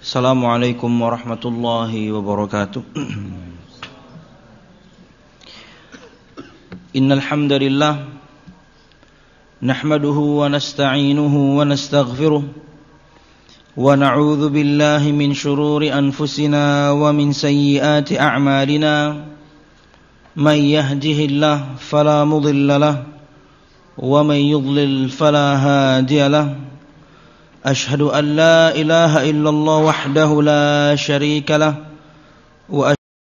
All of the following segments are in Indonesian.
Assalamualaikum warahmatullahi wabarakatuh. Innal hamdalillah nahmaduhu wa nasta'inuhu wa nastaghfiruh wa na'udzu billahi min shururi anfusina wa min sayyiati a'malina. May yahdihillahu fala mudilla lahu wa may yudlil fala hadiya lahu. Ashhadu an la ilaha illallah wahdahu la syarika lah wa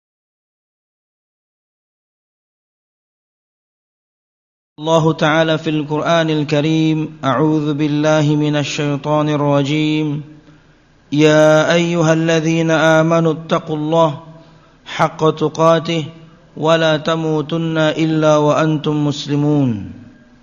Allah Ta'ala fil Qur'anil Karim. A'udzu billahi minasy syaithanir rajim. Ya ayyuhalladzina amanu taqullaha haqqa tuqatih wa la tamutunna illa wa antum muslimun.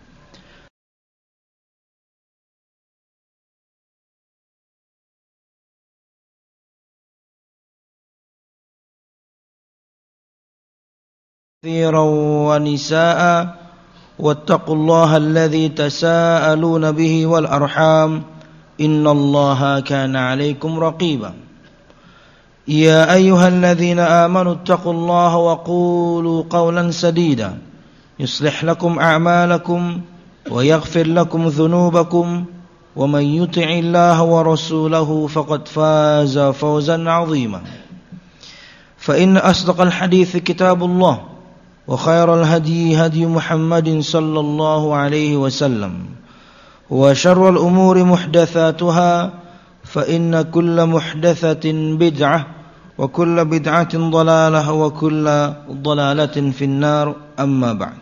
كثيرا ونساء واتقوا الله الذي تساءلون به والأرحام إن الله كان عليكم رقيبا يا أيها الذين آمنوا اتقوا الله وقولوا قولا سديدا يصلح لكم أعمالكم ويغفر لكم ذنوبكم ومن يطع الله ورسوله فقد فاز فوزا عظيما فإن أصدق الحديث كتاب الله وخير الهدي هدي محمد صلى الله عليه وسلم وشر الأمور محدثاتها فإن كل محدثة بدعة وكل بدعة ضلالة وكل ضلالة في النار أما بعد.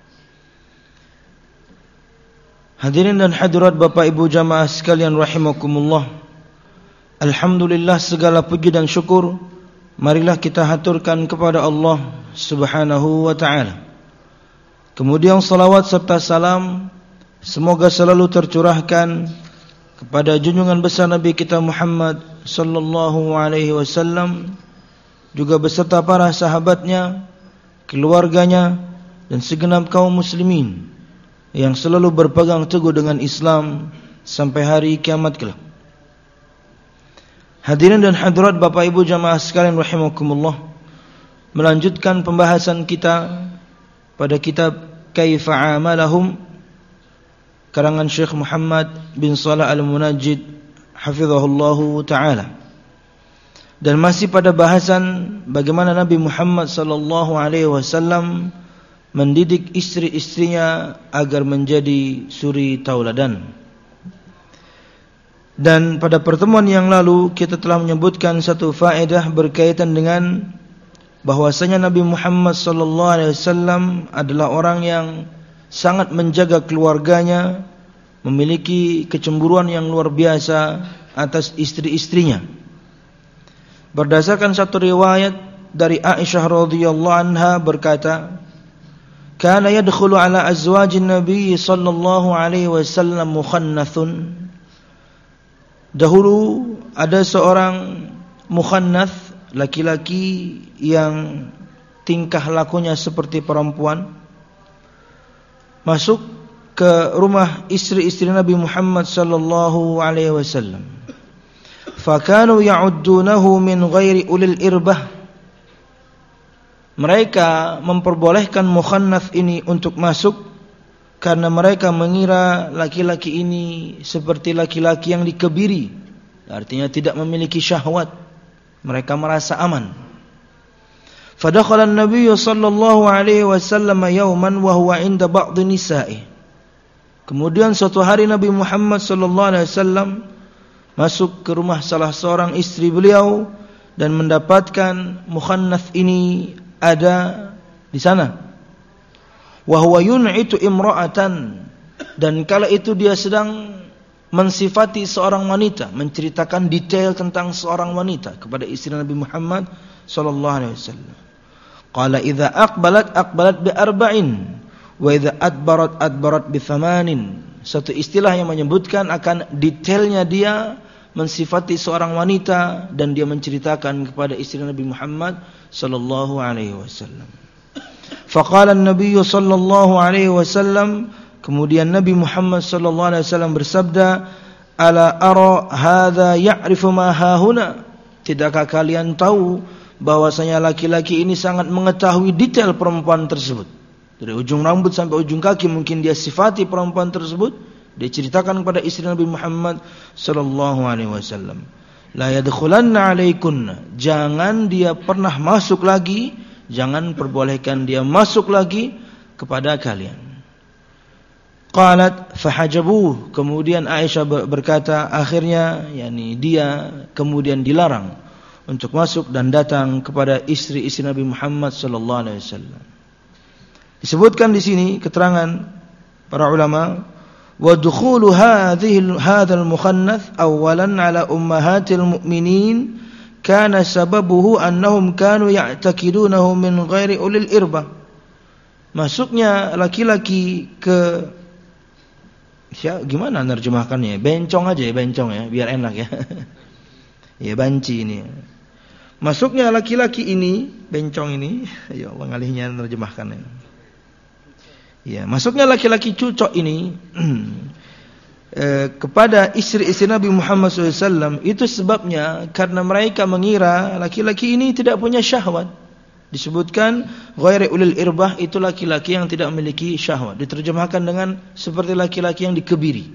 Hadirin dan hadirat Bapak Ibu jamaah sekalian rahimakumullah. Alhamdulillah, segala puji dan syukur marilah kita haturkan kepada Allah Subhanahu wa ta'ala. Kemudian salawat serta salam semoga selalu tercurahkan kepada junjungan besar Nabi kita Muhammad sallallahu alaihi wasallam, juga beserta para sahabatnya, keluarganya, dan segenap kaum muslimin yang selalu berpegang teguh dengan Islam sampai hari kiamat kelak. Hadirin dan hadirat Bapak Ibu jamaah sekalian rahimakumullah, melanjutkan pembahasan kita pada kitab Kaifa Amalahum karangan Syekh Muhammad bin Shalih Al-Munajjid hafizahullahu taala. Dan masih pada bahasan bagaimana Nabi Muhammad sallallahu alaihi wasallam mendidik istri-istrinya agar menjadi suri tauladan. Dan pada pertemuan yang lalu kita telah menyebutkan satu faedah berkaitan dengan bahwasanya Nabi Muhammad sallallahu alaihi wasallam adalah orang yang sangat menjaga keluarganya, memiliki kecemburuan yang luar biasa atas istri-istrinya. Berdasarkan satu riwayat dari Aisyah radhiyallahu anha berkata, "Kana yadkhulu ala azwajin Nabi sallallahu alaihi wasallam mukhannathun." Dahulu ada seorang mukhannath, laki-laki yang tingkah lakunya seperti perempuan, masuk ke rumah istri-istri Nabi Muhammad sallallahu alaihi wasallam. Fakanu ya'uddunahu min ghairi ulil irbah. Mereka memperbolehkan mukhannath ini untuk masuk karena mereka mengira laki-laki ini seperti laki-laki yang dikebiri, artinya tidak memiliki syahwat. Mereka merasa aman. Fadakhala an-nabiy sallallahu alaihi wasallam yawman wa huwa 'inda ba'd nisa'i. Kemudian suatu hari Nabi Muhammad sallallahu alaihi wasallam masuk ke rumah salah seorang istri beliau dan mendapatkan mukhannath ini ada di sana. Wa huwa yun'itu imra'atan, dan kala itu dia sedang mensifati seorang wanita, menceritakan detail tentang seorang wanita kepada istri Nabi Muhammad sallallahu alaihi wasallam. Qala idza aqbalat bi arba'in wa idza adbarat bi thamanin. Satu istilah yang menyebutkan akan detailnya dia mensifati seorang wanita dan dia menceritakan kepada istri Nabi Muhammad sallallahu alaihi wasallam. Faqala an-nabiy sallallahu alaihi wasallam, kemudian Nabi Muhammad sallallahu alaihi wasallam bersabda, ala ara hadza ya'rifu ma hahuna, tidakkah kalian tahu bahwasanya laki-laki ini sangat mengetahui detail perempuan tersebut, dari ujung rambut sampai ujung kaki mungkin dia sifati perempuan tersebut, dia ceritakan kepada istri Nabi Muhammad sallallahu alaihi wasallam. La yadkhulanna alaikunna, jangan dia pernah masuk lagi, jangan perbolehkan dia masuk lagi kepada kalian. Qalat fahajabuh, kemudian Aisyah berkata, akhirnya dia kemudian dilarang untuk masuk dan datang kepada istri-istri Nabi Muhammad sallallahu alaihi wasallam. Disebutkan di sini keterangan para ulama, wa dukhulu hadzal mukhannath awalan ala ummahatil mu'minin kana sababuhu annahum kanu ya'taqidunahu min ghairi ulil irbah. Masuknya laki-laki ke, gimana nerjemahkannya? Bencong aja ya, bencong ya, biar enak ya. Ya banci ini. Masuknya laki-laki ini, bencong ini, ya Allah ngalihnya nerjemahkannya. Ya, masuknya laki-laki cucok ini kepada istri-istri Nabi Muhammad SAW itu sebabnya karena mereka mengira laki-laki ini tidak punya syahwat. Disebutkan ghairi ulil irbah, itu laki-laki yang tidak memiliki syahwat. Diterjemahkan dengan seperti laki-laki yang dikebiri.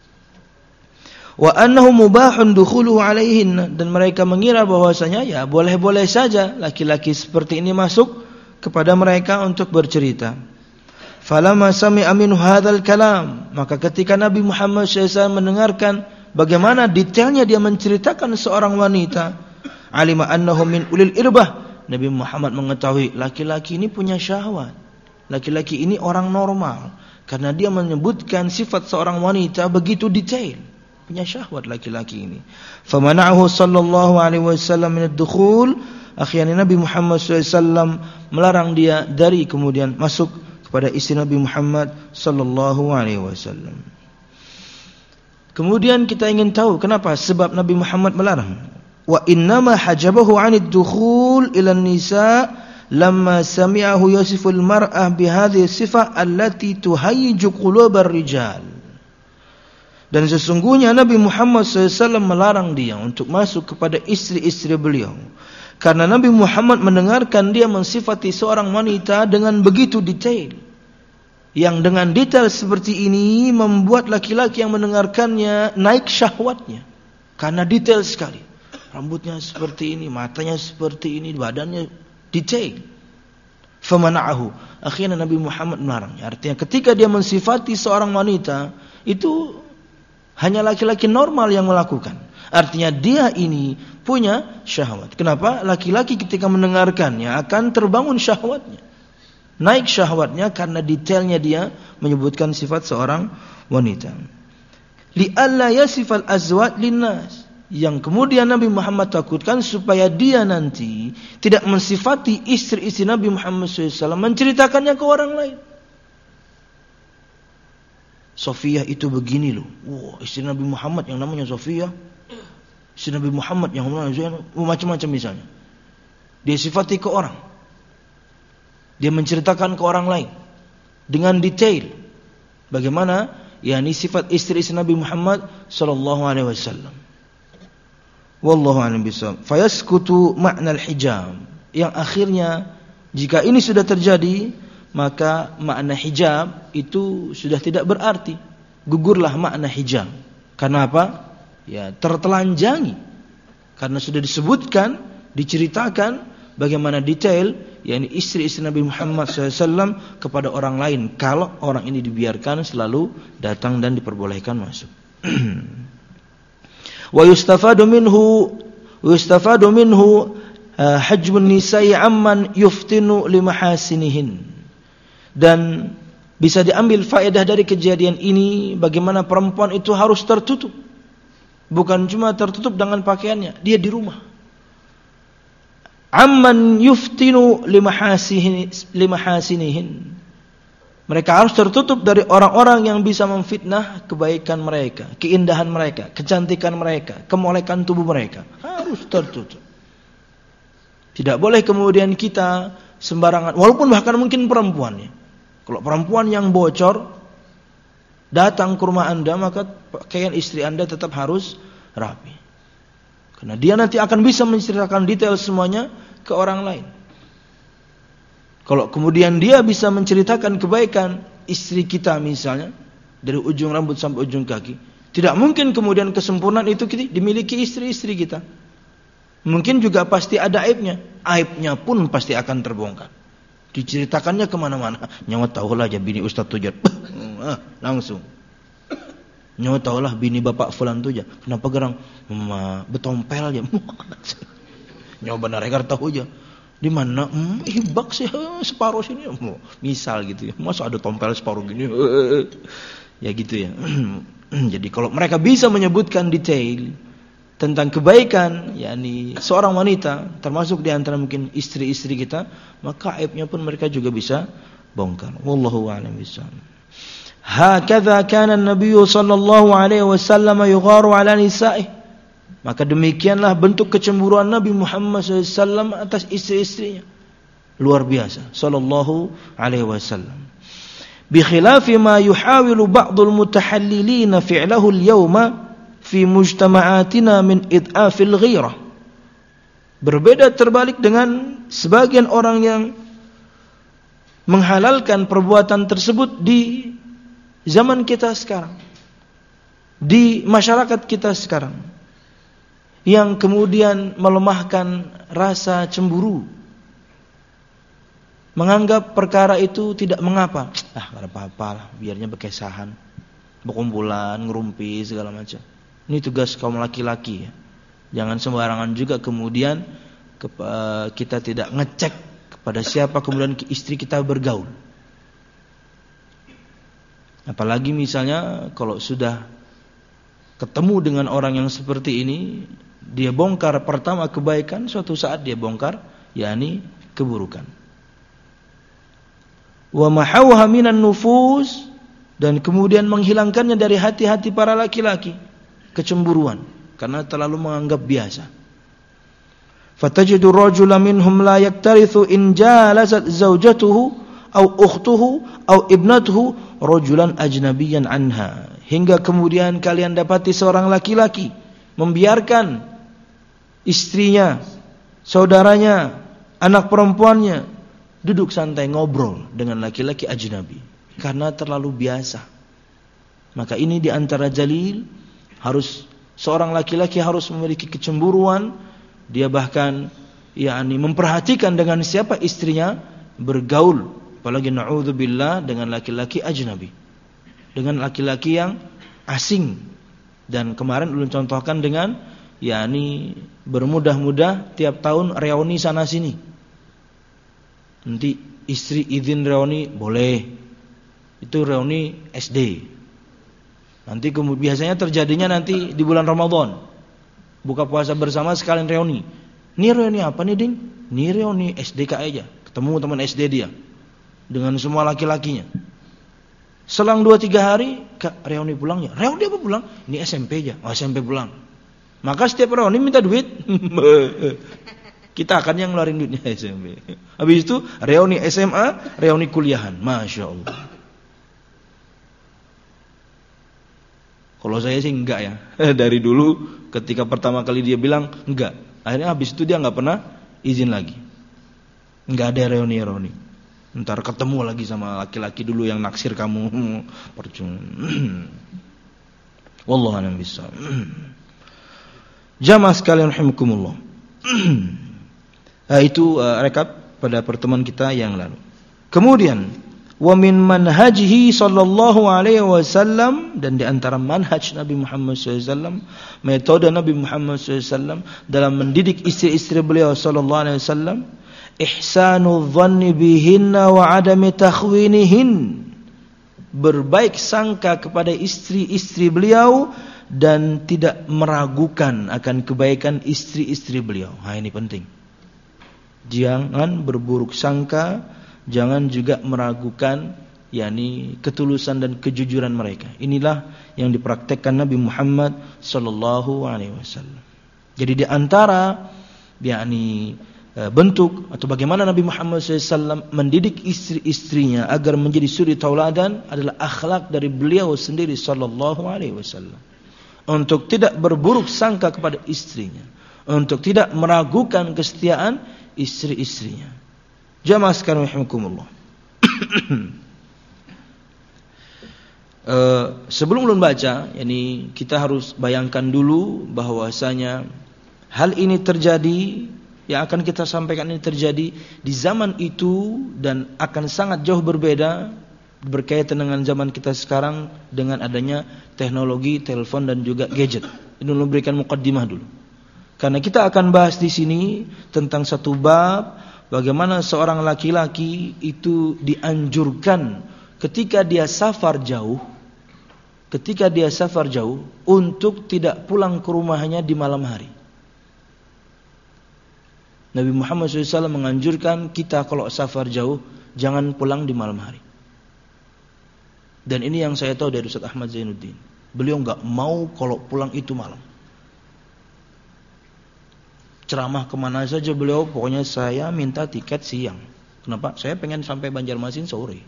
Wa annahu mubahun dukhuluhu alaihin, dan mereka mengira bahwasanya ya boleh-boleh saja laki-laki seperti ini masuk kepada mereka untuk bercerita. Falamma sami'a minhu hadzal kalam, maka ketika Nabi Muhammad SAW mendengarkan bagaimana detailnya dia menceritakan seorang wanita, alima annahu min ulil irbah, Nabi Muhammad mengetahui laki-laki ini punya syahwat. Laki-laki ini orang normal karena dia menyebutkan sifat seorang wanita begitu detail. Punya syahwat laki-laki ini. Famana'ahu sallallahu alaihi wasallam min ad-dukhul, akhirnya Nabi Muhammad SAW melarang dia dari kemudian masuk kepada istri Nabi Muhammad sallallahu alaihi wasallam. Kemudian kita ingin tahu kenapa sebab Nabi Muhammad melarang. Wa innama hajabahu 'anid dukhul ila an-nisa lamma sami'ahu yasiful mar'ah bihadhihi sifah allati tuhayyiju qulubar rijal. Dan sesungguhnya Nabi Muhammad SAW melarang dia untuk masuk kepada istri-istri beliau karena Nabi Muhammad mendengarkan dia mensifati seorang wanita dengan begitu detail, yang dengan detail seperti ini membuat laki-laki yang mendengarkannya naik syahwatnya karena detail sekali. Rambutnya seperti ini, matanya seperti ini, badannya detail. Famana'ahu, akhirnya Nabi Muhammad melarang. Artinya ketika dia mensifati seorang wanita, itu hanya laki-laki normal yang melakukan. Artinya dia ini punya syahwat. Kenapa? Laki-laki ketika mendengarkannya akan terbangun syahwatnya, naik syahwatnya karena detailnya dia menyebutkan sifat seorang wanita. Li'alla yasifal azwat linnas, yang kemudian Nabi Muhammad takutkan supaya dia nanti tidak mensifati istri-istri Nabi Muhammad SAW, menceritakannya ke orang lain. Sofiyah itu begini loh. Wah, istri Nabi Muhammad yang namanya Sofiyah, istri Nabi Muhammad yang namanya Zainab, macam-macam misalnya. Dia sifati ke orang, dia menceritakan ke orang lain dengan detail bagaimana yakni sifat istri-istri Nabi Muhammad sallallahu alaihi wasallam. Wallahu a'lam bishawab. Fayaskutu makna al-hijab, yang akhirnya jika ini sudah terjadi maka makna hijab itu sudah tidak berarti, gugurlah makna hijab. Karena apa? Ya, tertelanjangi. Karena sudah disebutkan, diceritakan bagaimana detail yakni istri-istri Nabi Muhammad SAW kepada orang lain, kalau orang ini dibiarkan selalu datang dan diperbolehkan masuk. Wa yustafadu minhu hajbun nisa'i amman yuftinu limahasinihin. Dan bisa diambil faedah dari kejadian ini bagaimana perempuan itu harus tertutup. Bukan cuma tertutup dengan pakaiannya, dia di rumah. Amman yuftinu limahasinihin. Mereka harus tertutup dari orang-orang yang bisa memfitnah kebaikan mereka, keindahan mereka, kecantikan mereka, kemolekan tubuh mereka. Harus tertutup. Tidak boleh kemudian kita sembarangan, walaupun bahkan mungkin perempuannya. Kalau perempuan yang bocor datang ke rumah Anda, maka pakaian istri Anda tetap harus rapi. Karena dia nanti akan bisa menceritakan detail semuanya ke orang lain. Kalau kemudian dia bisa menceritakan kebaikan istri kita misalnya, dari ujung rambut sampai ujung kaki, tidak mungkin kemudian kesempurnaan itu dimiliki istri-istri kita. Mungkin juga pasti ada aibnya. Aibnya pun pasti akan terbongkar. Diceritakannya kemana-mana. Nyawa tahulah aja bini Ustaz Tujat. Langsung. Nyawa tahulah bini bapak fulan tuh aja. Kenapa gerang? Betompel aja. Nyawa benar regar tahu aja. Di mana? Hibak sih separuh sini. Misal gitu ya. Masa ada tompel separuh gini? Ya gitu ya. Jadi kalau mereka bisa menyebutkan detail tentang kebaikan, yakni seorang wanita, termasuk di antara mungkin istri-istri kita, maka aibnya pun mereka juga bisa bongkar. Wallahu a'lam bishawab. Hakadha kana an-nabiy sallallahu alaihi wasallam yugharu ala nisa'i. Maka demikianlah bentuk kecemburuan Nabi Muhammad SAW atas istri-istrinya. Luar biasa. Sallallahu alaihi wasallam. Bi khilafi ma yuhawilu ba'dul mutahallilina fi'lahu al-yawma fi mujtama'atina min id'afil ghirah. Berbeda terbalik dengan sebagian orang yang menghalalkan perbuatan tersebut di zaman kita sekarang, di masyarakat kita sekarang, yang kemudian melemahkan rasa cemburu, menganggap perkara itu tidak mengapa. Gak ada apa-apa lah, biarnya berkesahan, berkumpulan, ngerumpi segala macam. Ini tugas kaum laki-laki ya. Jangan sembarangan juga kemudian kita tidak ngecek kepada siapa kemudian istri kita bergaul. Apalagi misalnya kalau sudah ketemu dengan orang yang seperti ini, dia bongkar pertama kebaikan, suatu saat dia bongkar yakni keburukan. Wa mahawha minan nufus, dan kemudian menghilangkannya dari hati-hati para laki-laki, kecemburuan karena terlalu menganggap biasa. Fatajidu rajula minhum la yaktarithu in jalasat zawjatuhu aw ukhtuhu aw ibnatuhu rajulan ajnabiyyan anha. Hingga kemudian kalian dapati seorang laki-laki membiarkan istrinya, saudaranya, anak perempuannya duduk santai ngobrol dengan laki-laki ajnabi karena terlalu biasa. Maka ini di antara jalil, harus seorang laki-laki harus memiliki kecemburuan. Dia bahkan yakni memperhatikan dengan siapa istrinya bergaul, apalagi na'udzubillah dengan laki-laki ajnabi, dengan laki-laki yang asing. Dan kemarin ulun contohkan dengan yakni bermudah-mudah tiap tahun reuni sana sini. Nanti istri izin reuni boleh, itu reuni SD. Nanti biasanya terjadinya nanti di bulan Ramadan, buka puasa bersama sekalian reuni. Ini reuni apa nih ding? Ini reuni SDK aja, ketemu teman SD dia dengan semua laki-lakinya. Selang 2-3 hari, Kak, reuni pulang ya. Reuni apa pulang? Ini SMP aja. Oh, SMP pulang. Maka setiap reuni minta duit. Kita akan yang ngeluarin duitnya SMP. Habis itu reuni SMA, reuni kuliahan. Masya Allah. Kalau saya sih enggak ya. Dari dulu ketika pertama kali dia bilang enggak, akhirnya habis itu dia enggak pernah izin lagi. Enggak ada reuni-reuni. Ntar ketemu lagi sama laki-laki dulu yang naksir kamu. Percuma. Wallahu a'lam bishawab. Jamaah sekalian rahimakumullah. Itu rekap pada pertemuan kita yang lalu. Kemudian wa min manhajihi sallallahu alaihi wasallam, dan di antara manhaj Nabi Muhammad SAW, metode Nabi Muhammad SAW dalam mendidik istri-istri beliau sallallahu alaihi wasallam, ihsanu dhanni bihinna wa adami takhwinihin, berbaik sangka kepada istri-istri beliau dan tidak meragukan akan kebaikan istri-istri beliau. Ini penting. Jangan berburuk sangka, jangan juga meragukan yakni ketulusan dan kejujuran mereka. Inilah yang dipraktekkan Nabi Muhammad sallallahu alaihi wasallam. Jadi di antara yakni bentuk atau bagaimana Nabi Muhammad SAW mendidik istri-istrinya agar menjadi suri tauladan adalah akhlak dari beliau sendiri sallallahu alaihi wasallam. Untuk tidak berburuk sangka kepada istrinya, untuk tidak meragukan kesetiaan istri-istrinya. Jamaah sekalian rahimakumullah. Sebelum baca, yani kita harus bayangkan dulu bahwasanya hal ini terjadi, yang akan kita sampaikan ini terjadi di zaman itu dan akan sangat jauh berbeda berkaitan dengan zaman kita sekarang dengan adanya teknologi, telepon dan juga gadget. Ini dulu berikan mukaddimah dulu. Karena kita akan bahas di sini tentang satu bab bagaimana seorang laki-laki itu dianjurkan ketika dia safar jauh untuk tidak pulang ke rumahnya di malam hari. Nabi Muhammad SAW menganjurkan kita kalau safar jauh jangan pulang di malam hari. Dan ini yang saya tahu dari Ustaz Ahmad Zainuddin. Beliau enggak mau kalau pulang itu malam. Ceramah kemana saja beliau, pokoknya saya minta tiket siang. Kenapa? Saya pengen sampai Banjarmasin sore.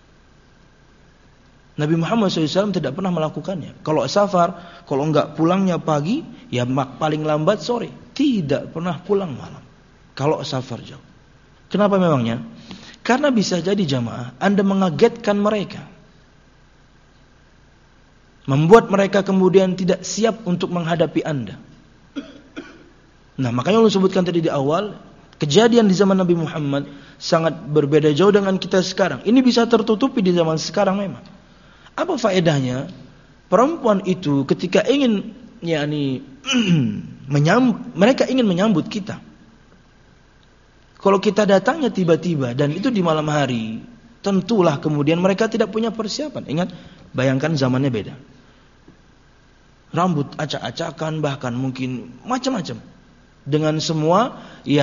Nabi Muhammad SAW tidak pernah melakukannya. Kalau safar, kalau enggak pulangnya pagi, ya paling lambat sore. Tidak pernah pulang malam. Kalau safar jauh. Kenapa memangnya? Karena bisa jadi jamaah Anda mengagetkan mereka, membuat mereka kemudian tidak siap untuk menghadapi Anda. Nah, makanya Allah sebutkan tadi di awal, kejadian di zaman Nabi Muhammad sangat berbeda jauh dengan kita sekarang. Ini bisa tertutupi di zaman sekarang memang. Apa faedahnya? Perempuan itu ketika ingin mereka ingin menyambut kita. Kalau kita datangnya tiba-tiba dan itu di malam hari, tentulah kemudian mereka tidak punya persiapan. Ingat, bayangkan zamannya beda. Rambut acak-acakan, bahkan mungkin macam-macam. Dengan semua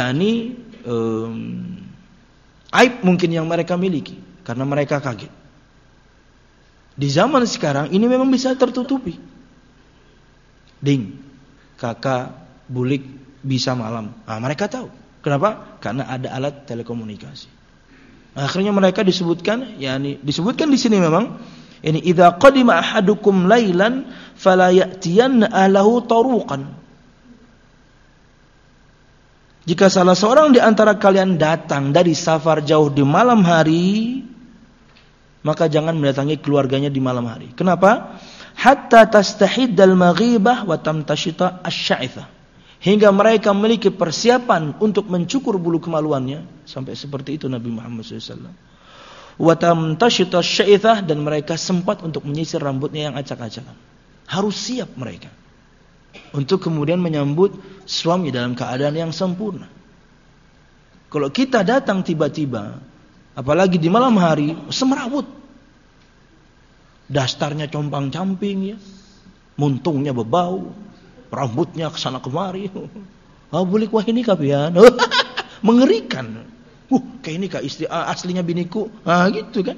aib mungkin yang mereka miliki karena mereka kaget. Di zaman sekarang ini memang bisa tertutupi. Ding, kakak, bulik bisa malam. Nah, mereka tahu. Kenapa? Karena ada alat telekomunikasi. Akhirnya mereka disebutkan di sini memang ini idza qadima ahadukum lailan fala ya'tiyanna ahlahu taruqan. Jika salah seorang di antara kalian datang dari safar jauh di malam hari, maka jangan mendatangi keluarganya di malam hari. Kenapa? Hatta tastahiddal maghibah wa tamtashita asy-sya'ithah. Hingga mereka memiliki persiapan untuk mencukur bulu kemaluannya. Sampai seperti itu Nabi Muhammad SAW. Wa tamtashita asy-sya'ithah, dan mereka sempat untuk menyisir rambutnya yang acak-acakan. Harus siap mereka untuk kemudian menyambut suami dalam keadaan yang sempurna. Kalau kita datang tiba-tiba, apalagi di malam hari, semrawut, dastarnya compang-camping ya, muntungnya bebau, rambutnya kesana kemari. Bulik wah ini kapian. Mengerikan. Kayak ini kah istri aslinya biniku. Gitu kan.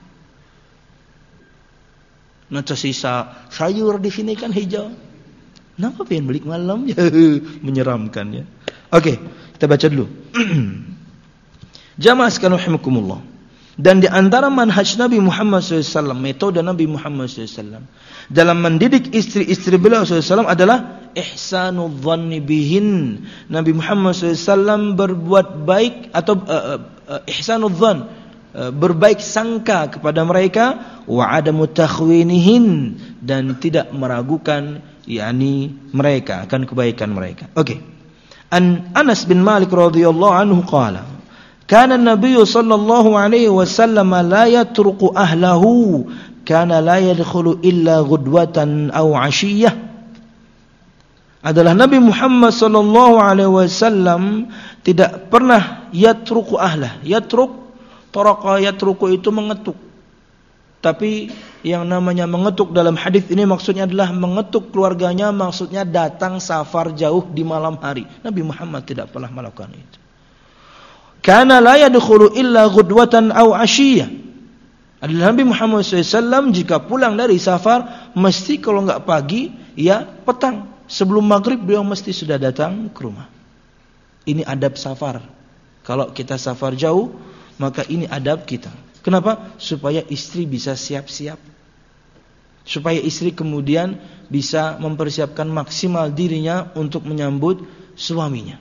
Nah, tersisa sayur di sini kan hijau. Kenapa pengen balik malam? Menyeramkan ya. Oke, kita baca dulu. Jamaah sekalian rahimakumullah. Dan di antara manhaj Nabi Muhammad SAW, metode Nabi Muhammad SAW dalam mendidik istri-istri beliau SAW adalah ihsanul dhanni bihin. Nabi Muhammad SAW berbuat baik atau ihsanul dhann, berbaik sangka kepada mereka, wa adamu takhwinihin, dan tidak meragukan mereka akan kebaikan mereka. Oke. Anas bin Malik radhiyallahu anhu qala, kana an-nabiy sallallahu alaihi wasallam la yatruku ahlahu, kana la yadkhulu illa ghudwatan aw 'ashiyah. Adalah Nabi Muhammad sallallahu alaihi wasallam tidak pernah yatruku ahlah. Taraka yatruku itu mengetuk. Tapi yang namanya mengetuk dalam hadis ini maksudnya adalah mengetuk keluarganya, maksudnya datang safar jauh di malam hari. Nabi Muhammad tidak pernah melakukan itu. Kana la yadkhulu illa ghudwatan aw 'ashiyah. Adalah Nabi Muhammad SAW jika pulang dari safar mesti kalau enggak pagi ya petang. Sebelum maghrib beliau mesti sudah datang ke rumah. Ini adab safar. Kalau kita safar jauh, maka ini adab kita. Kenapa? Supaya istri bisa siap-siap. Supaya istri kemudian bisa mempersiapkan maksimal dirinya untuk menyambut suaminya.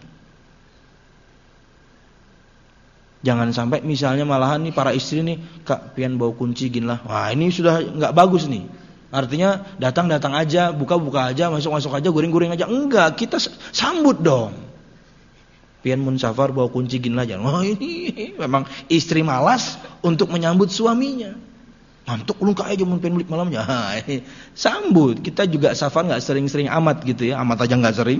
Jangan sampai misalnya malahan nih para istri nih, Kak, pian bau kunci gin lah. Wah, ini sudah enggak bagus nih. Artinya datang-datang aja, buka-buka aja, masuk-masuk aja, goreng-goreng aja. Enggak, kita sambut dong. Pian mun safar bau kunci gin lah. Wah, ini memang istri malas untuk menyambut suaminya. Mantuk ulung ka aja mun pian balik malamnya. Sambut. Kita juga safar enggak sering-sering amat gitu ya. Amat aja enggak sering.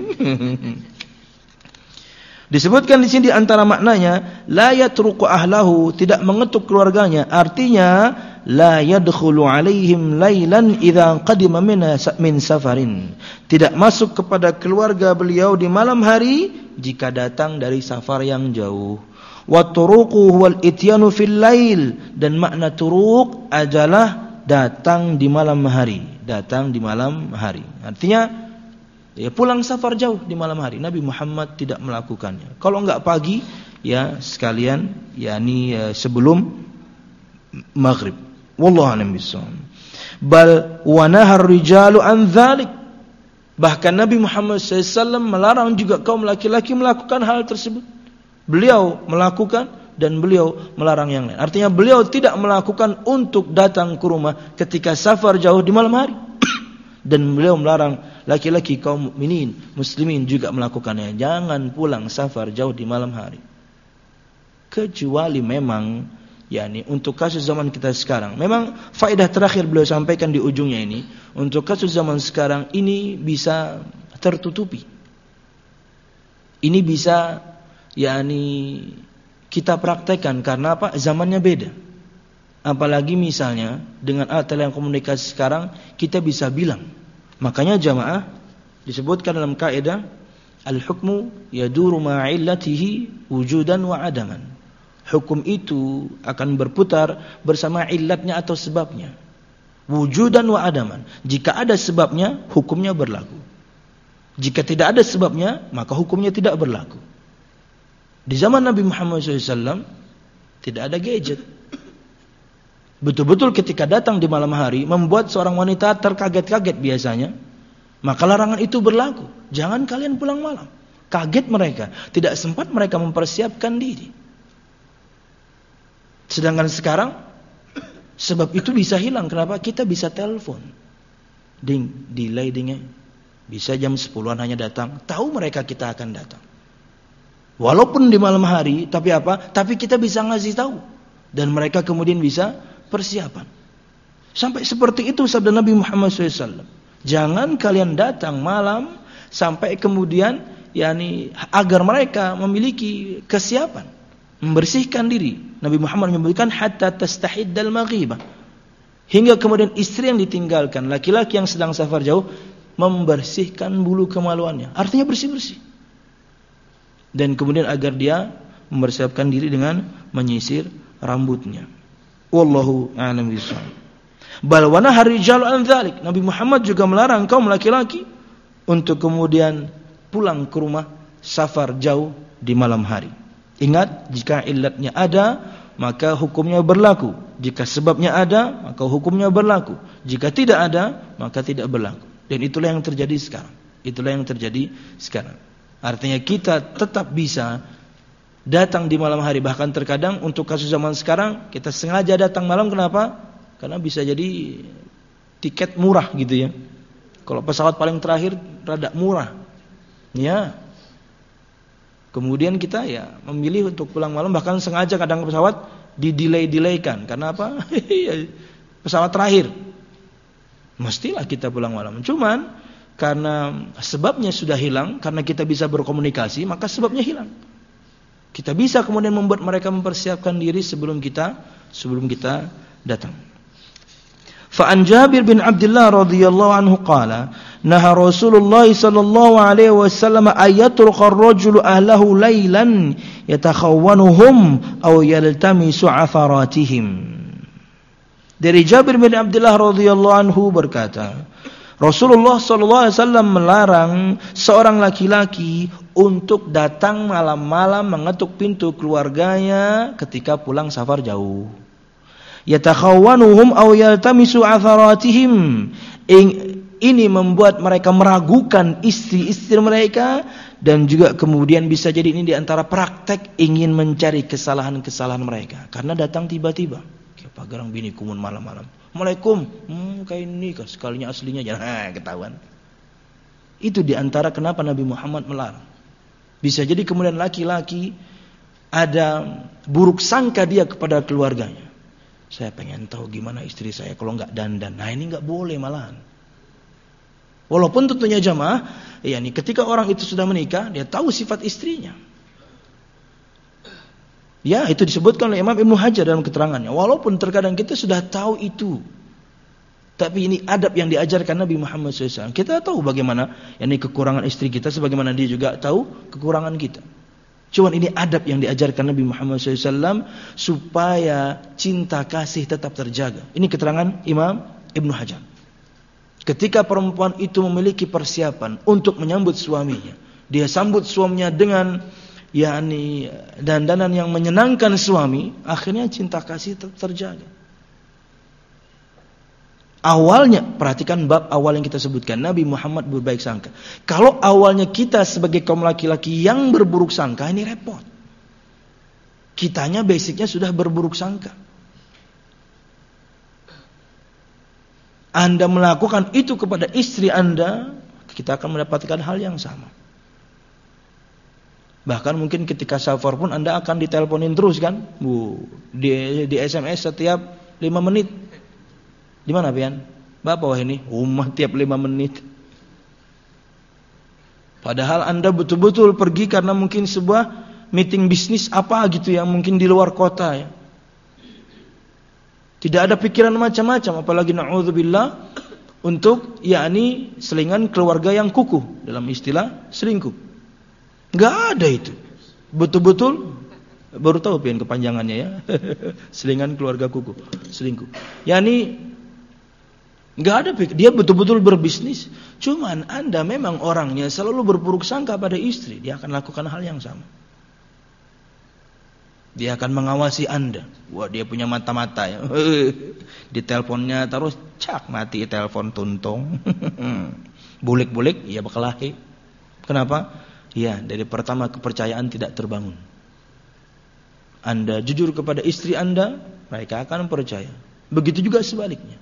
Disebutkan di sini antara maknanya la yatruku ahlahu, tidak mengetuk keluarganya, artinya la yadkhulu alaihim lailan idza qadima min safarin, tidak masuk kepada keluarga beliau di malam hari jika datang dari safar yang jauh. Wa turuqu huwal ityanu fil lail, dan makna turuq adalah datang di malam hari, datang di malam hari. Artinya ya pulang safar jauh di malam hari. Nabi Muhammad tidak melakukannya. Kalau enggak pagi, ya sekalian, yakni sebelum maghrib. Wallahu a'lam bishawab. Bal wa nahar rijalu an dzalik. Bahkan Nabi Muhammad SAW melarang juga kaum laki-laki melakukan hal tersebut. Beliau melakukan dan beliau melarang yang lain. Artinya beliau tidak melakukan untuk datang ke rumah ketika safar jauh di malam hari. Dan beliau melarang laki-laki kaum mukminin, muslimin juga melakukannya. Jangan pulang safar jauh di malam hari. Kecuali memang, yakni untuk kasus zaman kita sekarang. Memang faedah terakhir beliau sampaikan di ujungnya ini, untuk kasus zaman sekarang ini bisa tertutupi. Ini bisa, yakni kita praktekkan karena apa? Zamannya beda. Apalagi misalnya dengan alat telekomunikasi sekarang kita bisa bilang. Makanya jamaah disebutkan dalam kaidah al-hukmu yaduru ma'illatihi wujudan wa adaman. Hukum itu akan berputar bersama illatnya atau sebabnya. Wujudan wa adaman. Jika ada sebabnya, hukumnya berlaku. Jika tidak ada sebabnya, maka hukumnya tidak berlaku. Di zaman Nabi Muhammad SAW tidak ada gadget. Betul-betul ketika datang di malam hari membuat seorang wanita terkaget-kaget biasanya, maka larangan itu berlaku. Jangan kalian pulang malam. Kaget mereka, tidak sempat mereka mempersiapkan diri. Sedangkan sekarang sebab itu bisa hilang. Kenapa? Kita bisa telepon. Ding, delay dingnya. Bisa jam 10-an hanya datang. Tahu mereka kita akan datang. Walaupun di malam hari, tapi apa? Tapi kita bisa ngasih tahu. Dan mereka kemudian bisa persiapan. Sampai seperti itu sabda Nabi Muhammad SAW. Jangan kalian datang malam sampai kemudian, yakni agar mereka memiliki kesiapan, membersihkan diri. Nabi Muhammad menyebutkan hatta tastahiddal maghibah. Hingga kemudian istri yang ditinggalkan, laki-laki yang sedang safar jauh, membersihkan bulu kemaluannya. Artinya bersih-bersih. Dan kemudian agar dia mempersiapkan diri dengan menyisir rambutnya. Wallahu a'lam bishawab. Bal wa nahar rijalu an dzalik. Nabi Muhammad juga melarang kaum laki-laki untuk kemudian pulang ke rumah safar jauh di malam hari. Ingat, jika illatnya ada, maka hukumnya berlaku. Jika sebabnya ada, maka hukumnya berlaku. Jika tidak ada, maka tidak berlaku. Dan itulah yang terjadi sekarang. Itulah yang terjadi sekarang. Artinya kita tetap bisa datang di malam hari. Bahkan terkadang untuk kasus zaman sekarang kita sengaja datang malam. Kenapa? Karena bisa jadi tiket murah gitu ya. Kalau pesawat paling terakhir rada murah. Ya. Kemudian kita ya memilih untuk pulang malam. Bahkan sengaja kadang pesawat di-delay-delaykan. Karena apa? Pesawat terakhir. Mestilah kita pulang malam. Cuman karena sebabnya sudah hilang, karena kita bisa berkomunikasi, maka sebabnya hilang. Kita bisa kemudian membuat mereka mempersiapkan diri sebelum kita datang. Fa'an Jabir bin Abdullah radhiyallahu anhu qala, naha Rasulullah sallallahu alaihi wasallam ayatruqa ar-rajulu ahlahu laylan yatakhawwanuhum aw yaltamisu afaratihim. Dari Jabir bin Abdullah radhiyallahu anhu berkata, Rasulullah SAW melarang seorang laki-laki untuk datang malam-malam mengetuk pintu keluarganya ketika pulang safar jauh. Yatakhawwanuhum aw yaltamisu atharatihim. Ini membuat mereka meragukan istri-istri mereka, dan juga kemudian bisa jadi ini diantara praktek ingin mencari kesalahan-kesalahan mereka karena datang tiba-tiba. Pagarang bini kumun malam-malam. Assalamualaikum. Kayak ini sekalinya aslinya jangan ketahuan. Itu diantara kenapa Nabi Muhammad melarang. Bisa jadi kemudian laki-laki ada buruk sangka dia kepada keluarganya. Saya pengen tahu gimana istri saya kalau enggak dandan. Nah, ini enggak boleh malahan. Walaupun tentunya jamaah, yakni ketika orang itu sudah menikah, dia tahu sifat istrinya. Ya, itu disebutkan oleh Imam Ibnu Hajar dalam keterangannya. Walaupun terkadang kita sudah tahu itu, tapi ini adab yang diajarkan Nabi Muhammad SAW. Kita tahu bagaimana yakni kekurangan istri kita, sebagaimana dia juga tahu kekurangan kita. Cuman ini adab yang diajarkan Nabi Muhammad SAW supaya cinta kasih tetap terjaga. Ini keterangan Imam Ibnu Hajar. Ketika perempuan itu memiliki persiapan untuk menyambut suaminya, dia sambut suaminya dengan yakni dandanan yang menyenangkan suami, akhirnya cinta kasih terjaga. Awalnya, perhatikan bab awal yang kita sebutkan, Nabi Muhammad berbaik sangka. Kalau awalnya kita sebagai kaum laki-laki yang berburuk sangka, ini repot. Kitanya basicnya sudah berburuk sangka. Anda melakukan itu kepada istri Anda, kita akan mendapatkan hal yang sama. Bahkan mungkin ketika safar pun Anda akan diteleponin terus kan? Di SMS setiap 5 menit. Di mana Pian? Bapak wah ini rumah tiap 5 menit. Padahal Anda betul-betul pergi karena mungkin sebuah meeting bisnis apa gitu yang mungkin di luar kota ya. Tidak ada pikiran macam-macam, apalagi na'udzubillah untuk yakni selingan keluarga yang kukuh, dalam istilah selingkuh. Enggak ada itu. Betul-betul baru tahu pian kepanjangannya ya. Selingan keluarga kukuh, selingkuh. Yani enggak ada, dia betul-betul berbisnis. Cuman Anda memang orangnya selalu berburuk sangka pada istri, dia akan lakukan hal yang sama. Dia akan mengawasi Anda. Wah, dia punya mata-mata ya. Di teleponnya terus cak mati telepon tuntung. Bulik-bulik ya berkelahi. Kenapa? Ya, dari pertama kepercayaan tidak terbangun. Anda jujur kepada istri Anda, mereka akan percaya. Begitu juga sebaliknya.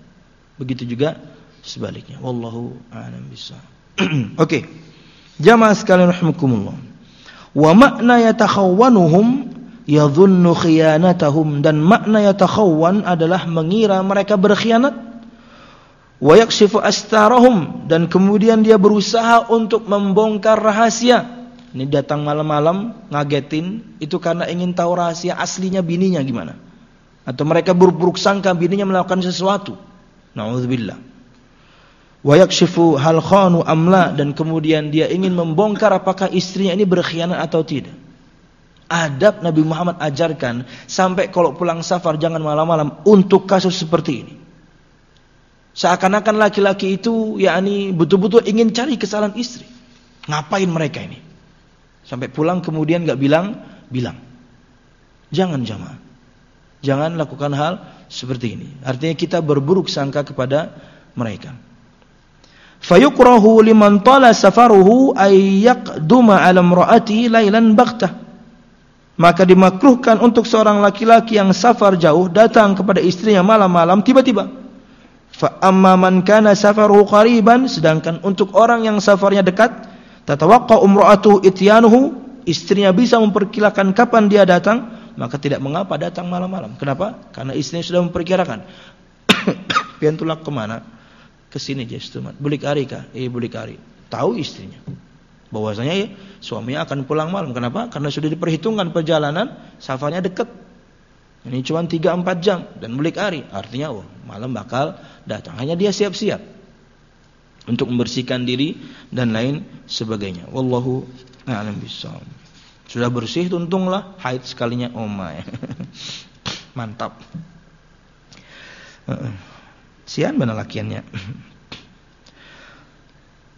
Wallahu a'lam bishawab. Oke. Jamaah sekalian rahimakumullah. Wa makna yatakhawwanuhum yadhunnu khiyanatahum, dan makna yatakhawwan adalah mengira mereka berkhianat. Wa yakshifu astarahum, dan kemudian dia berusaha untuk membongkar rahasia. Ini datang malam-malam ngagetin, itu karena ingin tahu rahasia aslinya bininya gimana. Atau mereka buruk-buruk sangka bininya melakukan sesuatu. Na'udzubillah. Wa yakshifu hal khanu amla, dan kemudian dia ingin membongkar apakah istrinya ini berkhianat atau tidak. Adab Nabi Muhammad ajarkan sampai kalau pulang safar jangan malam-malam untuk kasus seperti ini. Seakan-akan laki-laki itu yakni betul-betul ingin cari kesalahan istri. Ngapain mereka ini? Sampai pulang kemudian enggak bilang. Jangan jamaah. Jangan lakukan hal seperti ini. Artinya kita berburuk sangka kepada mereka. Fayukrahu liman tala safaruhu ay yaqduma 'ala imra'ati lailan baghtah. Maka dimakruhkan untuk seorang laki-laki yang safar jauh datang kepada istrinya malam-malam tiba-tiba. Fa amma man kana safaruhu qariban, sedangkan untuk orang yang safarnya dekat, tatawaqqa umra'atu ityanuhu, istrinya bisa memperkirakan kapan dia datang, maka tidak mengapa datang malam-malam. Kenapa? Karena istrinya sudah memperkirakan. Pian tulak kemana? Ke sini Jestumat. Bulik ari kah? Bulik ari. Tahu istrinya bahwasanya ya, suaminya akan pulang malam. Kenapa? Karena sudah diperhitungkan perjalanan, safarnya dekat. Ini cuma 3-4 jam dan bulik ari. Artinya malam bakal datang. Hanya dia siap-siap untuk membersihkan diri dan lain sebagainya. Wallahu a'lam bishawab. Sudah bersih tuntunglah, haid sekalinya omai. Mantap. Sian mana lakiannya.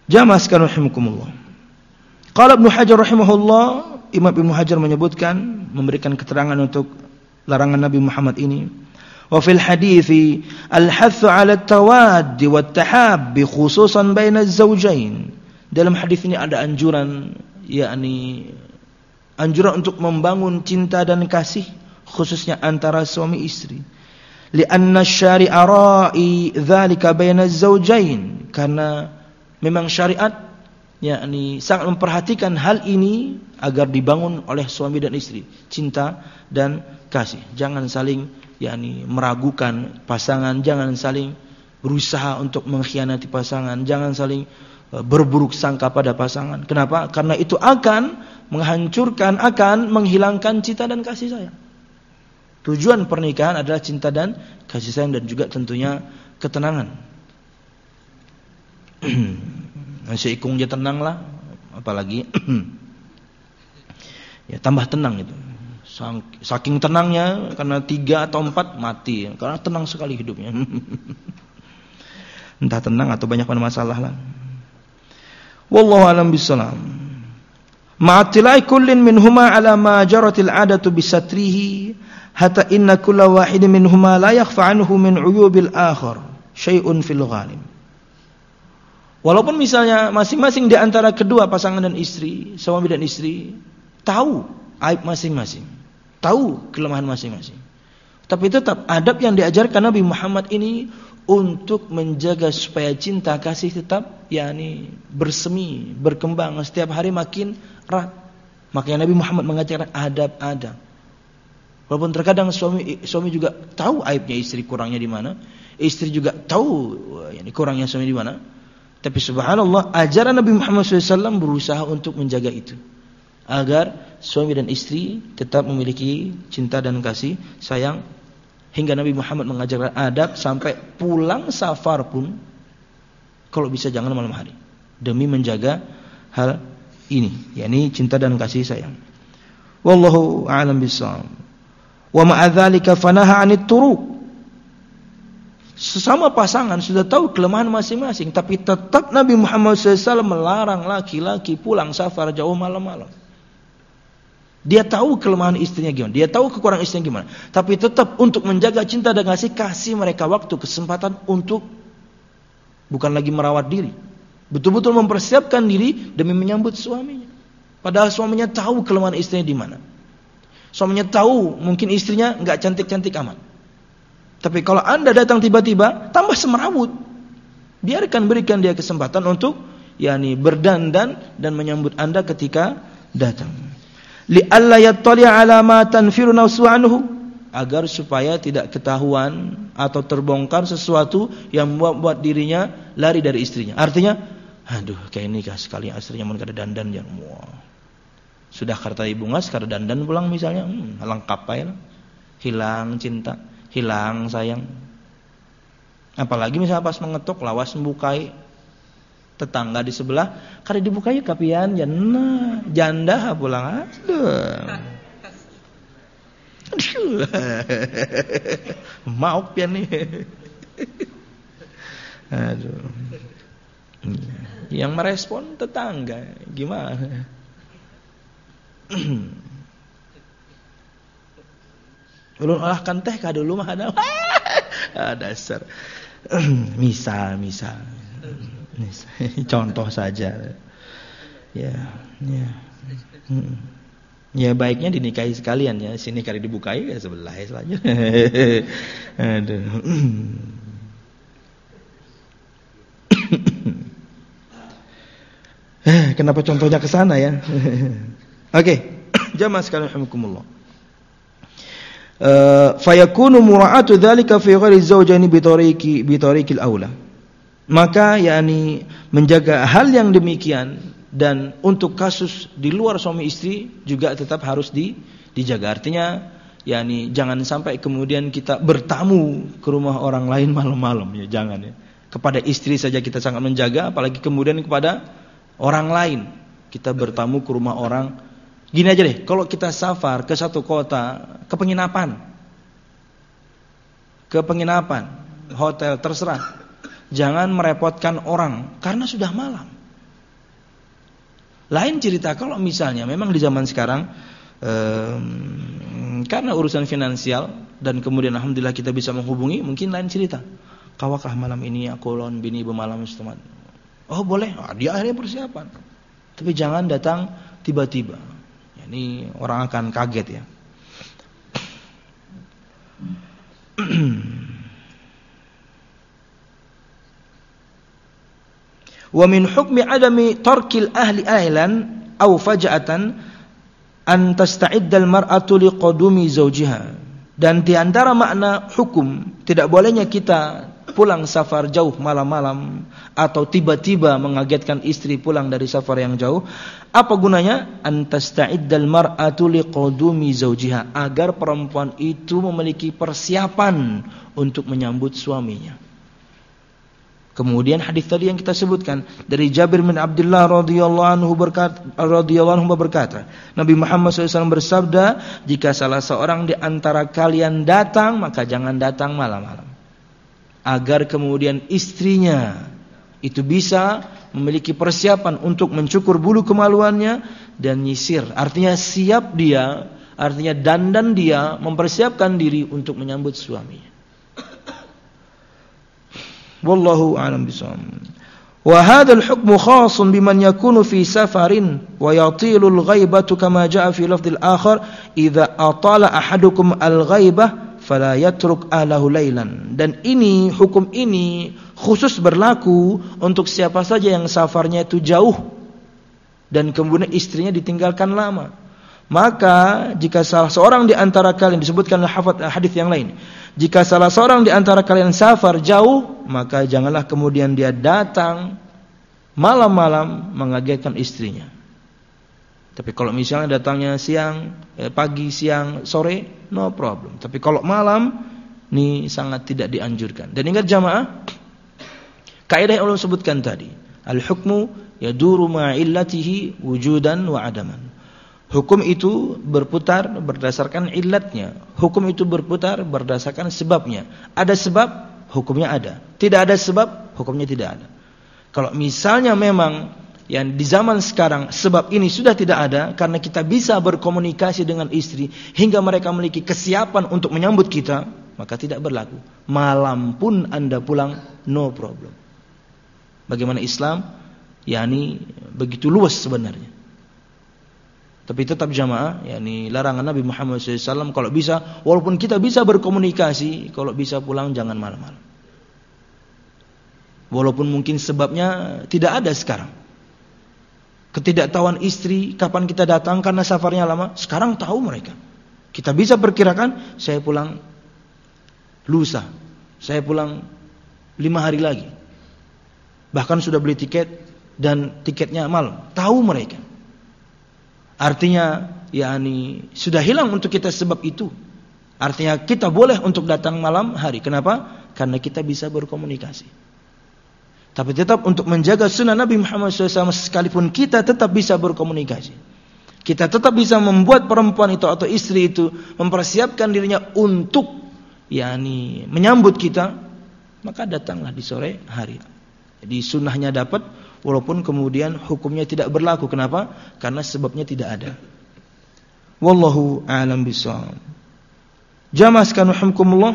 Jamaah sekalian rahimakumullah. Qala Ibnu Hajar rahimahullah, Imam Ibnu Hajar menyebutkan, memberikan keterangan untuk larangan Nabi Muhammad ini. Wa fil hadithi al-hathu 'ala at-tawaddi wat-tahabbi khususan baina az-zawjain. Dalam hadis ini ada anjuran, yakni anjuran untuk membangun cinta dan kasih khususnya antara suami istri. Li'anna asy-syari'a ra'i dzalika baina az-zawjain, karena memang syariat yakni sangat memperhatikan hal ini agar dibangun oleh suami dan istri, cinta dan kasih. Jangan saling yakni meragukan pasangan, jangan saling berusaha untuk mengkhianati pasangan, jangan saling berburuk sangka pada pasangan. Kenapa? Karena itu akan menghancurkan, akan menghilangkan cinta dan kasih sayang. Tujuan pernikahan adalah cinta dan kasih sayang dan juga tentunya ketenangan. Masih ikung dia tenang lah, apalagi ya tambah tenang itu. Saking tenangnya, karena 3 atau 4 mati, karena tenang sekali hidupnya. Entah tenang atau banyak masalah lah. Wallahu a'lam bissawab. Ma'atilai kullin minhuma ala ma jaratil 'adatu bisatrihi hatta inna kulla wahidin minhuma la yakhfa 'anhu min 'uyubil akhar syai'un fil ghalib. Walaupun misalnya masing-masing di antara kedua pasangan dan istri, suami dan istri, tahu aib masing-masing, tahu kelemahan masing-masing, tapi tetap adab yang diajarkan Nabi Muhammad ini untuk menjaga supaya cinta kasih tetap yakni bersemi, berkembang setiap hari makin erat. Makanya Nabi Muhammad mengajarkan adab-adab. Walaupun terkadang suami juga tahu aibnya istri, kurangnya di mana, istri juga tahu yakni kurangnya suami di mana. Tapi subhanallah, ajaran Nabi Muhammad SAW berusaha untuk menjaga itu, agar suami dan istri tetap memiliki cinta dan kasih sayang. Hingga Nabi Muhammad mengajarkan adab sampai pulang safar pun, kalau bisa jangan malam hari, demi menjaga hal ini, yakni cinta dan kasih sayang. Wallahu a'lam bishawab. Wa ma'a dzalika fanaha 'anit turuq. Sesama pasangan sudah tahu kelemahan masing-masing, tapi tetap Nabi Muhammad SAW melarang laki-laki pulang safar jauh malam-malam. Dia tahu kelemahan istrinya gimana, dia tahu kekurangan istrinya gimana, tapi tetap untuk menjaga cinta dan kasih mereka waktu, kesempatan untuk bukan lagi merawat diri, betul-betul mempersiapkan diri demi menyambut suaminya. Padahal suaminya tahu kelemahan istrinya di mana. Suaminya tahu mungkin istrinya enggak cantik-cantik amat. Tapi kalau Anda datang tiba-tiba, tambah semerawut. Biarkan, berikan dia kesempatan untuk yakni berdandan dan menyambut Anda ketika datang. Li'alla yattali' 'ala ma tanfiru nafsu anhu, agar supaya tidak ketahuan atau terbongkar sesuatu yang membuat dirinya lari dari istrinya. Artinya, aduh kayak ini sekali istrinya mun kada dandan ya. Sudah kata ibu ngas kada dandan pulang misalnya, lengkap aja lah. Hilang cinta, hilang sayang. Apalagi misalnya pas mengetuk lawas membukai tetangga di sebelah, kada dibukai kapian janna janda pulang. Aduh. Mau pian nih. Aduh. Yang merespon tetangga gimana? Ulun olahkan teh ka dulu mah ada. Dasar. Misal. Contoh saja. Ya. Ya baiknya dinikahi sekalian ya. Sini kali dibukai ya sebelah saja. Aduh. Kenapa contohnya ke sana ya? Oke. Jamaah sekalian rahimakumullah. Fayakunu mura'atu dzalika fi ghairi zawjaini bi tariqil aula. Maka yakni menjaga hal yang demikian dan untuk kasus di luar suami istri juga tetap harus dijaga. Artinya yakni jangan sampai kemudian kita bertamu ke rumah orang lain malam-malam ya, jangan ya. Kepada istri saja kita sangat menjaga, apalagi kemudian kepada orang lain kita bertamu ke rumah orang. Gini aja deh, kalau kita safar ke satu kota, ke penginapan, hotel, terserah. Jangan merepotkan orang, karena sudah malam. Lain cerita kalau misalnya memang di zaman sekarang karena urusan finansial dan kemudian alhamdulillah kita bisa menghubungi, mungkin lain cerita. Kawakah malam ini aku lawan bini bermalam Ustaz? Oh boleh, dia akhirnya persiapan. Tapi jangan datang tiba-tiba. Ini orang akan kaget ya. Wa min hukmi adami tarkil ahli ahlan aw faja'atan an tasta'iddal mar'atu liqadumi zawjiha. Dan di antara makna hukum tidak bolehnya kita pulang safar jauh malam-malam atau tiba-tiba mengagetkan istri pulang dari safar yang jauh. Apa gunanya? An tasta'iddal mar'atu liqadumi zawjiha, agar perempuan itu memiliki persiapan untuk menyambut suaminya. Kemudian hadis tadi yang kita sebutkan dari Jabir bin Abdullah radhiyallahu anhu berkata, Nabi Muhammad SAW bersabda, jika salah seorang di antara kalian datang, maka jangan datang malam-malam, agar kemudian istrinya itu bisa memiliki persiapan untuk mencukur bulu kemaluannya dan nyisir. Artinya siap dia, artinya dandan dia, mempersiapkan diri untuk menyambut suaminya. Wallahu a'lam bishawab. Wa hadzal hukmu khasun biman yakunu fi safarin wa yatilu al-ghaibatu kama jaa fi lafdhil akhar idza atala ahadukum al-ghaibah fala yatruk ahlahu lailan. Dan ini, hukum ini khusus berlaku untuk siapa saja yang safarnya itu jauh dan kemudian istrinya ditinggalkan lama. Maka jika salah seorang di antara kalian, disebutkan hadis yang lain, jika salah seorang di antara kalian safar jauh, maka janganlah kemudian dia datang malam-malam mengagetkan istrinya. Tapi kalau misalnya datangnya siang, pagi, siang, sore, no problem. Tapi kalau malam, ini sangat tidak dianjurkan. Dan ingat jamaah, kaidah yang Allah sebutkan tadi, al-hukmu yaduru ma'illatihi wujudan wa adaman. Hukum itu berputar berdasarkan illatnya. Hukum itu berputar berdasarkan sebabnya. Ada sebab, hukumnya ada. Tidak ada sebab, hukumnya tidak ada. Kalau misalnya memang yang di zaman sekarang sebab ini sudah tidak ada, karena kita bisa berkomunikasi dengan istri hingga mereka memiliki kesiapan untuk menyambut kita, maka tidak berlaku. Malam pun Anda pulang, no problem. Bagaimana Islam? Yani begitu luas sebenarnya. Tapi tetap jamaah, yakni larangan Nabi Muhammad SAW kalau bisa, walaupun kita bisa berkomunikasi, kalau bisa pulang jangan malam-malam. Walaupun mungkin sebabnya tidak ada sekarang. Ketidaktahuan istri kapan kita datang karena safarnya lama, sekarang tahu mereka. Kita bisa perkirakan, saya pulang lusa, saya pulang 5 hari lagi. Bahkan sudah beli tiket dan tiketnya malam, tahu mereka. Artinya, yakni sudah hilang untuk kita sebab itu. Artinya kita boleh untuk datang malam hari. Kenapa? Karena kita bisa berkomunikasi. Tapi tetap untuk menjaga sunnah Nabi Muhammad SAW, sekalipun kita tetap bisa berkomunikasi, kita tetap bisa membuat perempuan itu atau istri itu mempersiapkan dirinya untuk yakni menyambut kita, maka datanglah di sore hari. Jadi sunnahnya dapat, walaupun kemudian hukumnya tidak berlaku. Kenapa? Karena sebabnya tidak ada. Wallahu a'lam bishawab. Jamaah sekalian rahimakumullah,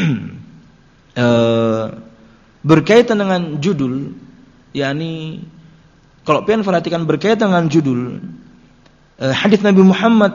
berkaitan dengan judul, yakni kalau pengen perhatikan berkaitan dengan judul, hadis Nabi Muhammad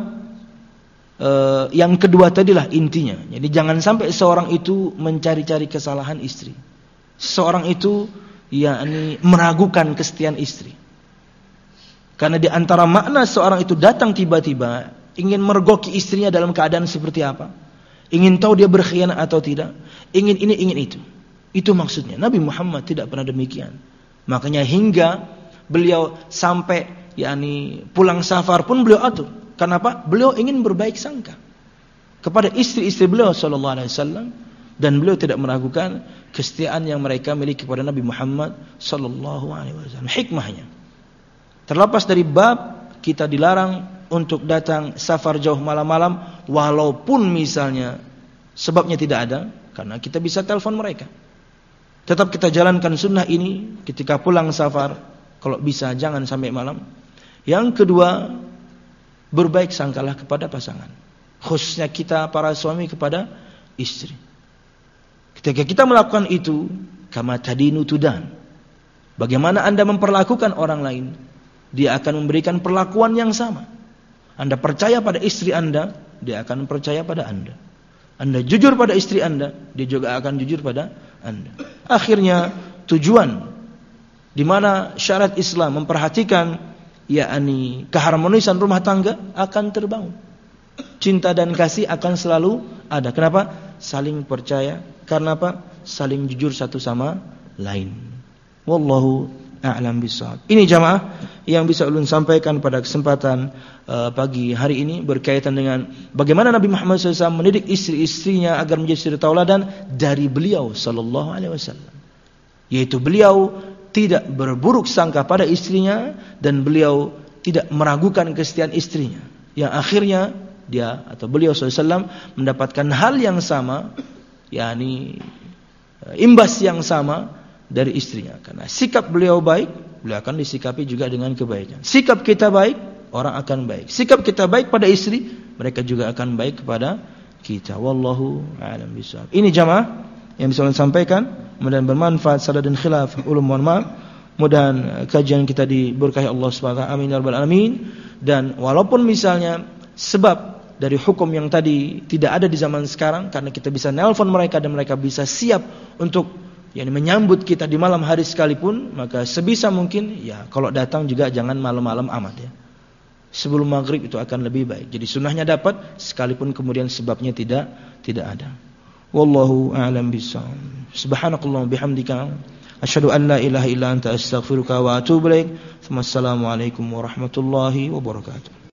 yang kedua tadilah intinya. Jadi jangan sampai seorang itu mencari-cari kesalahan istri. Seorang itu yakni meragukan kesetiaan istri. Karena di antara makna seorang itu datang tiba-tiba ingin mergoki istrinya dalam keadaan seperti apa, ingin tahu dia berkhianat atau tidak, ingin ini ingin itu. Itu maksudnya. Nabi Muhammad tidak pernah demikian. Makanya hingga beliau sampai yakni pulang safar pun beliau atur. Kenapa? Beliau ingin berbaik sangka kepada istri-istri beliau sallallahu alaihi wasallam, dan beliau tidak meragukan kesetiaan yang mereka miliki kepada Nabi Muhammad sallallahu alaihi wasallam. Hikmahnya, terlepas dari bab kita dilarang untuk datang safar jauh malam-malam, walaupun misalnya sebabnya tidak ada, karena kita bisa telepon mereka. Tetap kita jalankan sunnah ini ketika pulang safar, kalau bisa jangan sampai malam. Yang kedua, berbaik sangkalah kepada pasangan. Khususnya kita para suami kepada istri. Ketika kita melakukan itu, kama tadinu tudan. Bagaimana Anda memperlakukan orang lain, dia akan memberikan perlakuan yang sama. Anda percaya pada istri Anda, dia akan percaya pada Anda. Anda jujur pada istri Anda, dia juga akan jujur pada Anda. Akhirnya tujuan di mana syariat Islam memperhatikan yakni keharmonisan rumah tangga akan terbangun. Cinta dan kasih akan selalu ada. Kenapa? Saling percaya. Karena apa? Saling jujur satu sama lain. Wallahu a'lam bishawab. Ini jamaah yang bisa ulun sampaikan pada kesempatan pagi hari ini berkaitan dengan bagaimana Nabi Muhammad SAW mendidik istri-istrinya agar menjadi suri tauladan dari beliau sallallahu alaihi wasallam. Yaitu beliau tidak berburuk sangka pada istrinya dan beliau tidak meragukan kesetiaan istrinya. Yang akhirnya dia atau beliau SAW mendapatkan hal yang sama, yakni imbas yang sama dari istrinya. Karena sikap beliau baik, beliau akan disikapi juga dengan kebaikan. Sikap kita baik, orang akan baik. Sikap kita baik pada istri, mereka juga akan baik kepada kita. Wallahu a'lam bishawab. Ini jamaah yang bisa saya sampaikan. Mudah-mudahan bermanfaat. Salah dan khilaf ulum mohon maaf. Mudah-mudahan kajian kita diberkahi Allah Subhanahu wa taala. Amin ya rabbal alamin. Dan walaupun misalnya sebab dari hukum yang tadi tidak ada di zaman sekarang, karena kita bisa nelpon mereka dan mereka bisa siap untuk menyambut kita di malam hari sekalipun, maka sebisa mungkin ya kalau datang juga jangan malam-malam amat ya. Sebelum maghrib itu akan lebih baik. Jadi sunnahnya dapat sekalipun kemudian sebabnya tidak ada. Wallahu a'lam bishawab. Subhanakallahumma bihamdika asyhadu an la ilaha illa anta astaghfiruka wa atubu ilaik. Wassalamu alaikum warahmatullahi wabarakatuh.